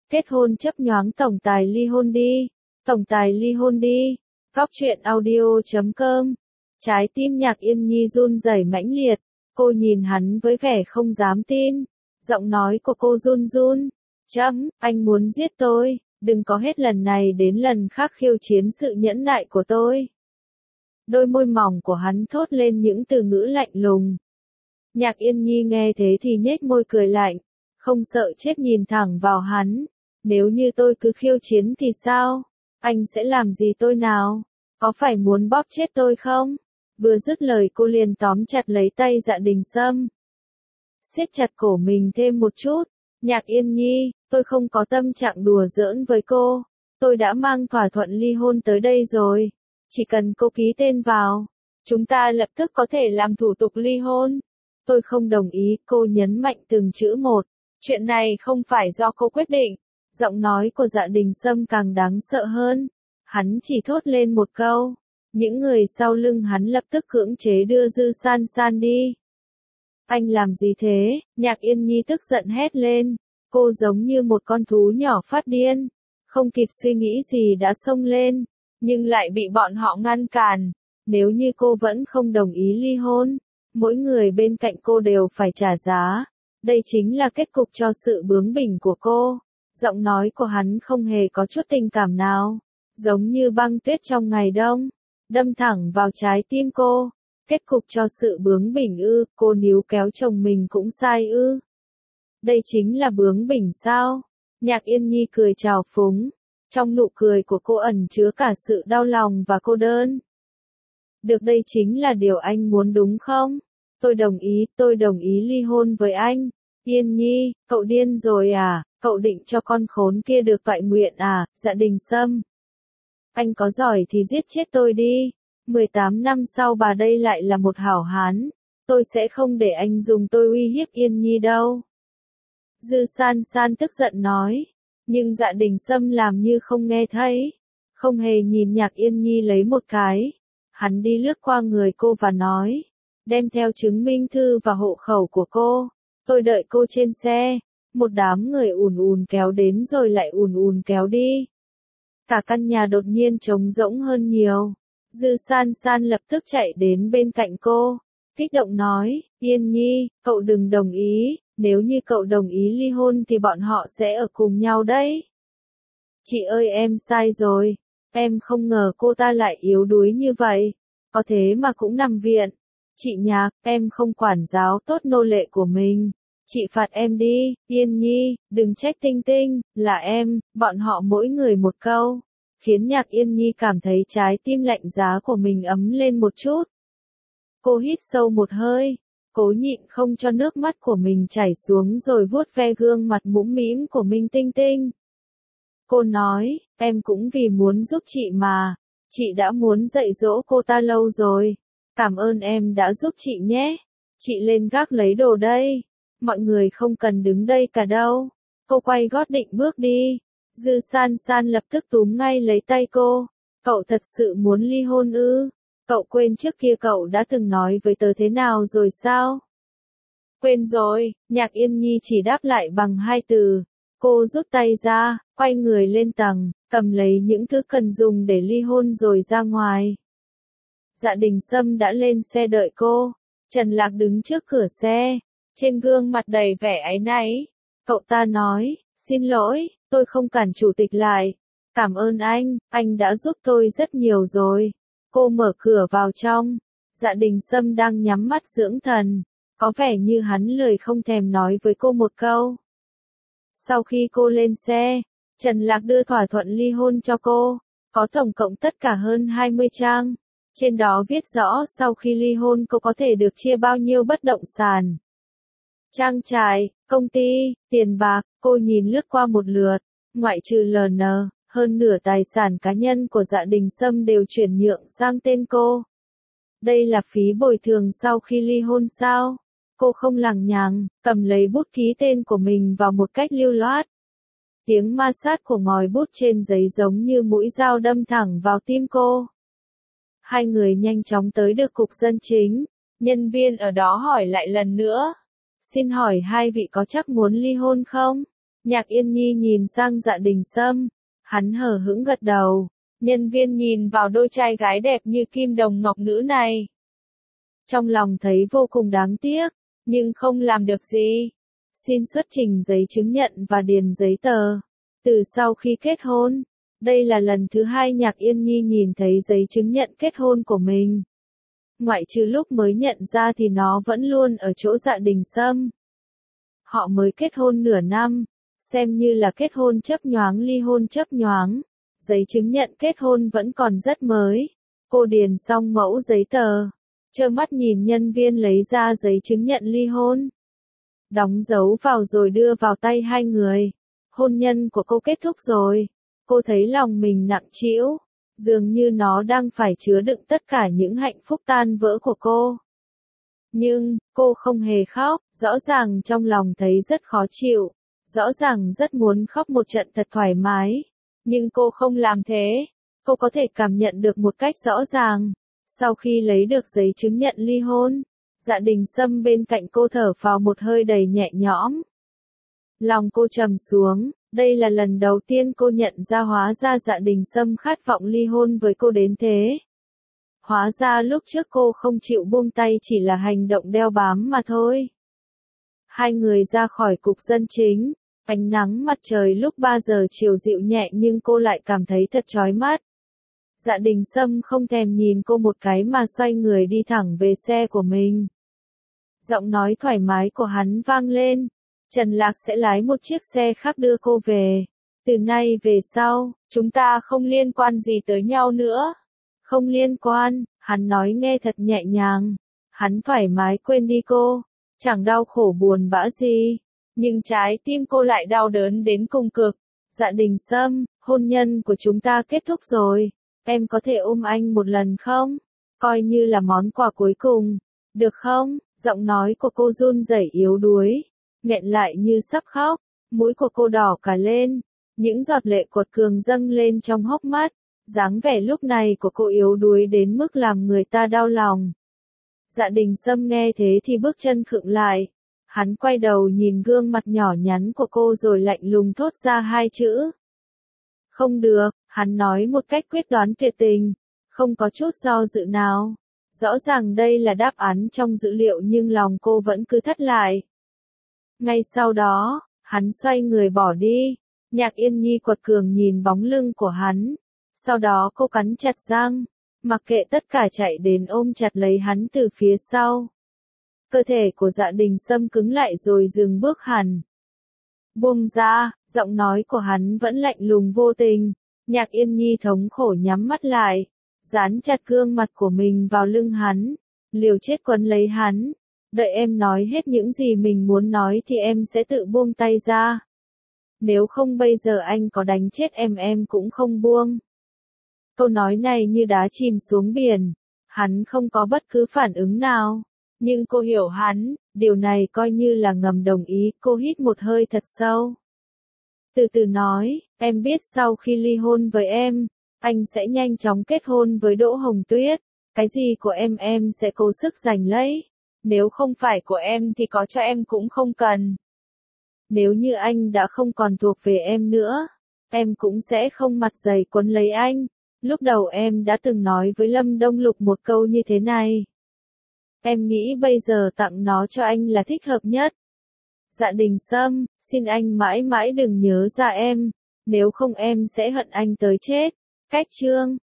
Kết hôn chấp nhoáng tổng tài ly hôn đi. Tổng tài ly hôn đi. Góc truyện audio.com. Trái tim Nhạc Yên Nhi run rẩy mãnh liệt. Cô nhìn hắn với vẻ không dám tin. Giọng nói của cô run run. Chấm, anh muốn giết tôi. Đừng có hết lần này đến lần khác khiêu chiến sự nhẫn nại của tôi. Đôi môi mỏng của hắn thốt lên những từ ngữ lạnh lùng. Nhạc Yên Nhi nghe thế thì nhếch môi cười lạnh. Không sợ chết nhìn thẳng vào hắn. Nếu như tôi cứ khiêu chiến thì sao? Anh sẽ làm gì tôi nào? Có phải muốn bóp chết tôi không? Vừa dứt lời cô liền tóm chặt lấy tay Dạ Đình Sâm. Siết chặt cổ mình thêm một chút. Nhạc Yên Nhi, tôi không có tâm trạng đùa giỡn với cô. Tôi đã mang thỏa thuận ly hôn tới đây rồi. Chỉ cần cô ký tên vào, chúng ta lập tức có thể làm thủ tục ly hôn. Tôi không đồng ý, cô nhấn mạnh từng chữ một. Chuyện này không phải do cô quyết định. Giọng nói của Dạ Đình Sâm càng đáng sợ hơn. Hắn chỉ thốt lên một câu. Những người sau lưng hắn lập tức cưỡng chế đưa Dư San San đi. Anh làm gì thế? Nhạc Yên Nhi tức giận hét lên. Cô giống như một con thú nhỏ phát điên. Không kịp suy nghĩ gì đã xông lên. Nhưng lại bị bọn họ ngăn cản. Nếu như cô vẫn không đồng ý ly hôn, mỗi người bên cạnh cô đều phải trả giá. Đây chính là kết cục cho sự bướng bỉnh của cô. Giọng nói của hắn không hề có chút tình cảm nào. Giống như băng tuyết trong ngày đông. Đâm thẳng vào trái tim cô. Kết cục cho sự bướng bỉnh ư, cô níu kéo chồng mình cũng sai ư. Đây chính là bướng bỉnh sao? Nhạc Yên Nhi cười trào phúng. Trong nụ cười của cô ẩn chứa cả sự đau lòng và cô đơn. Được, đây chính là điều anh muốn đúng không? Tôi đồng ý ly hôn với anh. Yên Nhi, cậu điên rồi à? Cậu định cho con khốn kia được toại nguyện à? Dạ Đình Sâm. Anh có giỏi thì giết chết tôi đi. 18 năm sau bà đây lại là một hảo hán. Tôi sẽ không để anh dùng tôi uy hiếp Yên Nhi đâu. Dư San San tức giận nói. Nhưng Dạ Đình Sâm làm như không nghe thấy. Không hề nhìn Nhạc Yên Nhi lấy một cái. Hắn đi lướt qua người cô và nói. Đem theo chứng minh thư và hộ khẩu của cô. Tôi đợi cô trên xe. Một đám người ùn ùn kéo đến rồi lại ùn ùn kéo đi. Cả căn nhà đột nhiên trống rỗng hơn nhiều. Dư San San lập tức chạy đến bên cạnh cô. Kích động nói, Yên Nhi, cậu đừng đồng ý. Nếu như cậu đồng ý ly hôn thì bọn họ sẽ ở cùng nhau đấy. Chị ơi, em sai rồi. Em không ngờ cô ta lại yếu đuối như vậy. Có thế mà cũng nằm viện. Chị Nhạc, em không quản giáo tốt nô lệ của mình. Chị phạt em đi. Yên Nhi, đừng trách Tinh Tinh, là em. Bọn họ mỗi người một câu. Khiến Nhạc Yên Nhi cảm thấy trái tim lạnh giá của mình ấm lên một chút. Cô hít sâu một hơi. Cố nhịn không cho nước mắt của mình chảy xuống rồi vuốt ve gương mặt mũm mĩm của Minh Tinh Tinh. Cô nói, em cũng vì muốn giúp chị mà. Chị đã muốn dạy dỗ cô ta lâu rồi. Cảm ơn em đã giúp chị nhé. Chị lên gác lấy đồ đây. Mọi người không cần đứng đây cả đâu. Cô quay gót định bước đi. Dư San San lập tức túm ngay lấy tay cô. Cậu thật sự muốn ly hôn ư? Cậu quên trước kia cậu đã từng nói với tớ thế nào rồi sao? Quên rồi, Nhạc Yên Nhi chỉ đáp lại bằng hai từ. Cô rút tay ra, quay người lên tầng, cầm lấy những thứ cần dùng để ly hôn rồi ra ngoài. Dạ Đình Sâm đã lên xe đợi cô. Trần Lạc đứng trước cửa xe, trên gương mặt đầy vẻ áy náy. Cậu ta nói, xin lỗi, tôi không cản chủ tịch lại. Cảm ơn anh đã giúp tôi rất nhiều rồi. Cô mở cửa vào trong. Dạ Đình Sâm đang nhắm mắt dưỡng thần. Có vẻ như hắn lười không thèm nói với cô một câu. Sau khi cô lên xe, Trần Lạc đưa thỏa thuận ly hôn cho cô. Có tổng cộng tất cả hơn 20 trang. Trên đó viết rõ sau khi ly hôn cô có thể được chia bao nhiêu bất động sản. Trang trại, công ty, tiền bạc, cô nhìn lướt qua một lượt. Ngoại trừ LN, hơn nửa tài sản cá nhân của Dạ Đình Sâm đều chuyển nhượng sang tên cô. Đây là phí bồi thường sau khi ly hôn sao? Cô không lằng nhằng, cầm lấy bút ký tên của mình vào một cách lưu loát. Tiếng ma sát của ngòi bút trên giấy giống như mũi dao đâm thẳng vào tim cô. Hai người nhanh chóng tới được cục dân chính. Nhân viên ở đó hỏi lại lần nữa. Xin hỏi hai vị có chắc muốn ly hôn không? Nhạc Yên Nhi nhìn sang Dạ Đình Sâm, hắn hờ hững gật đầu. Nhân viên nhìn vào đôi trai gái đẹp như kim đồng ngọc nữ này. Trong lòng thấy vô cùng đáng tiếc, nhưng không làm được gì. Xin xuất trình giấy chứng nhận và điền giấy tờ. Từ sau khi kết hôn, đây là lần thứ hai Nhạc Yên Nhi nhìn thấy giấy chứng nhận kết hôn của mình. Ngoại trừ lúc mới nhận ra thì nó vẫn luôn ở chỗ Dạ Đình Sâm. Họ mới kết hôn nửa năm, xem như là kết hôn chớp nhoáng ly hôn chớp nhoáng. Giấy chứng nhận kết hôn vẫn còn rất mới. Cô điền xong mẫu giấy tờ, trơ mắt nhìn nhân viên lấy ra giấy chứng nhận ly hôn. Đóng dấu vào rồi đưa vào tay hai người. Hôn nhân của cô kết thúc rồi. Cô thấy lòng mình nặng trĩu, dường như nó đang phải chứa đựng tất cả những hạnh phúc tan vỡ của cô. Nhưng, cô không hề khóc, rõ ràng trong lòng thấy rất khó chịu, rõ ràng rất muốn khóc một trận thật thoải mái. Nhưng cô không làm thế, cô có thể cảm nhận được một cách rõ ràng. Sau khi lấy được giấy chứng nhận ly hôn, Dạ Đình Sâm bên cạnh cô thở phào một hơi đầy nhẹ nhõm. Lòng cô trầm xuống, đây là lần đầu tiên cô nhận ra hóa ra Dạ Đình Sâm khát vọng ly hôn với cô đến thế. Hóa ra lúc trước cô không chịu buông tay chỉ là hành động đeo bám mà thôi. Hai người ra khỏi cục dân chính, ánh nắng mặt trời lúc 3 giờ chiều dịu nhẹ nhưng cô lại cảm thấy thật chói mắt. Dạ Đình Sâm không thèm nhìn cô một cái mà xoay người đi thẳng về xe của mình. Giọng nói thoải mái của hắn vang lên, Trần Lạc sẽ lái một chiếc xe khác đưa cô về. Từ nay về sau, chúng ta không liên quan gì tới nhau nữa. Không liên quan, hắn nói nghe thật nhẹ nhàng. Hắn thoải mái quên đi cô, chẳng đau khổ buồn bã gì. Nhưng trái tim cô lại đau đớn đến cùng cực. Dạ Đình Sâm, hôn nhân của chúng ta kết thúc rồi. Em có thể ôm anh một lần không? Coi như là món quà cuối cùng. Được không? Giọng nói của cô run rẩy yếu đuối, nghẹn lại như sắp khóc. Mũi của cô đỏ cả lên. Những giọt lệ cuột cường dâng lên trong hốc mắt. Dáng vẻ lúc này của cô yếu đuối đến mức làm người ta đau lòng. Dạ Đình Sâm nghe thế thì bước chân khựng lại. Hắn quay đầu nhìn gương mặt nhỏ nhắn của cô rồi lạnh lùng thốt ra hai chữ. Không được, hắn nói một cách quyết đoán tuyệt tình, không có chút do dự nào. Rõ ràng đây là đáp án trong dữ liệu nhưng lòng cô vẫn cứ thắt lại. Ngay sau đó, hắn xoay người bỏ đi. Nhạc Yên Nhi quật cường nhìn bóng lưng của hắn. Sau đó cô cắn chặt răng, mặc kệ tất cả chạy đến ôm chặt lấy hắn từ phía sau. Cơ thể của Dạ Đình Sâm cứng lại rồi dừng bước hẳn. Buông ra, giọng nói của hắn vẫn lạnh lùng vô tình. Nhạc Yên Nhi thống khổ nhắm mắt lại, dán chặt gương mặt của mình vào lưng hắn, liều chết quấn lấy hắn. Đợi em nói hết những gì mình muốn nói thì em sẽ tự buông tay ra. Nếu không bây giờ anh có đánh chết em cũng không buông. Câu nói này như đá chìm xuống biển. Hắn không có bất cứ phản ứng nào. Nhưng cô hiểu hắn, điều này coi như là ngầm đồng ý. Cô hít một hơi thật sâu. Từ từ nói, em biết sau khi ly hôn với em, anh sẽ nhanh chóng kết hôn với Đỗ Hồng Tuyết. Cái gì của em sẽ cố sức giành lấy. Nếu không phải của em thì có cho em cũng không cần. Nếu như anh đã không còn thuộc về em nữa, em cũng sẽ không mặt dày quấn lấy anh. Lúc đầu em đã từng nói với Lâm Đông Lục một câu như thế này. Em nghĩ bây giờ tặng nó cho anh là thích hợp nhất. Dạ Đình Sâm, xin anh mãi mãi đừng nhớ ra em, nếu không em sẽ hận anh tới chết. Cách chương